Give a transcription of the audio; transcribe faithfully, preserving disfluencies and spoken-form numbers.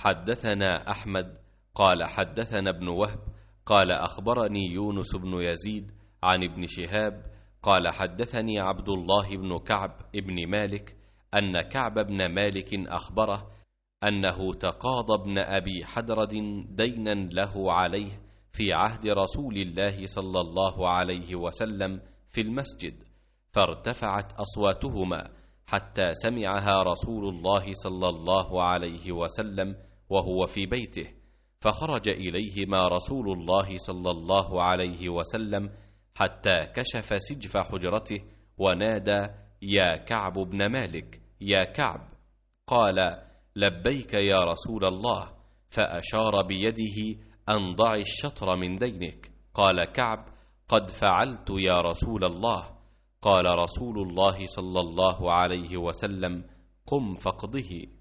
حدثنا أحمد قال حدثنا ابن وهب قال أخبرني يونس بن يزيد عن ابن شهاب قال حدثني عبد الله بن كعب ابن مالك أن كعب بن مالك أخبره أنه تقاضى ابن أبي حدرد دينا له عليه في عهد رسول الله صلى الله عليه وسلم في المسجد، فارتفعت أصواتهما حتى سمعها رسول الله صلى الله عليه وسلم وهو في بيته، فخرج إليهما رسول الله صلى الله عليه وسلم حتى كشف سجف حجرته ونادى: يا كعب بن مالك، يا كعب. قال: لبيك يا رسول الله، فأشار بيده أن ضع الشطر من دينك. قال كعب: قد فعلت يا رسول الله. قال رسول الله صلى الله عليه وسلم: قم فاقضه.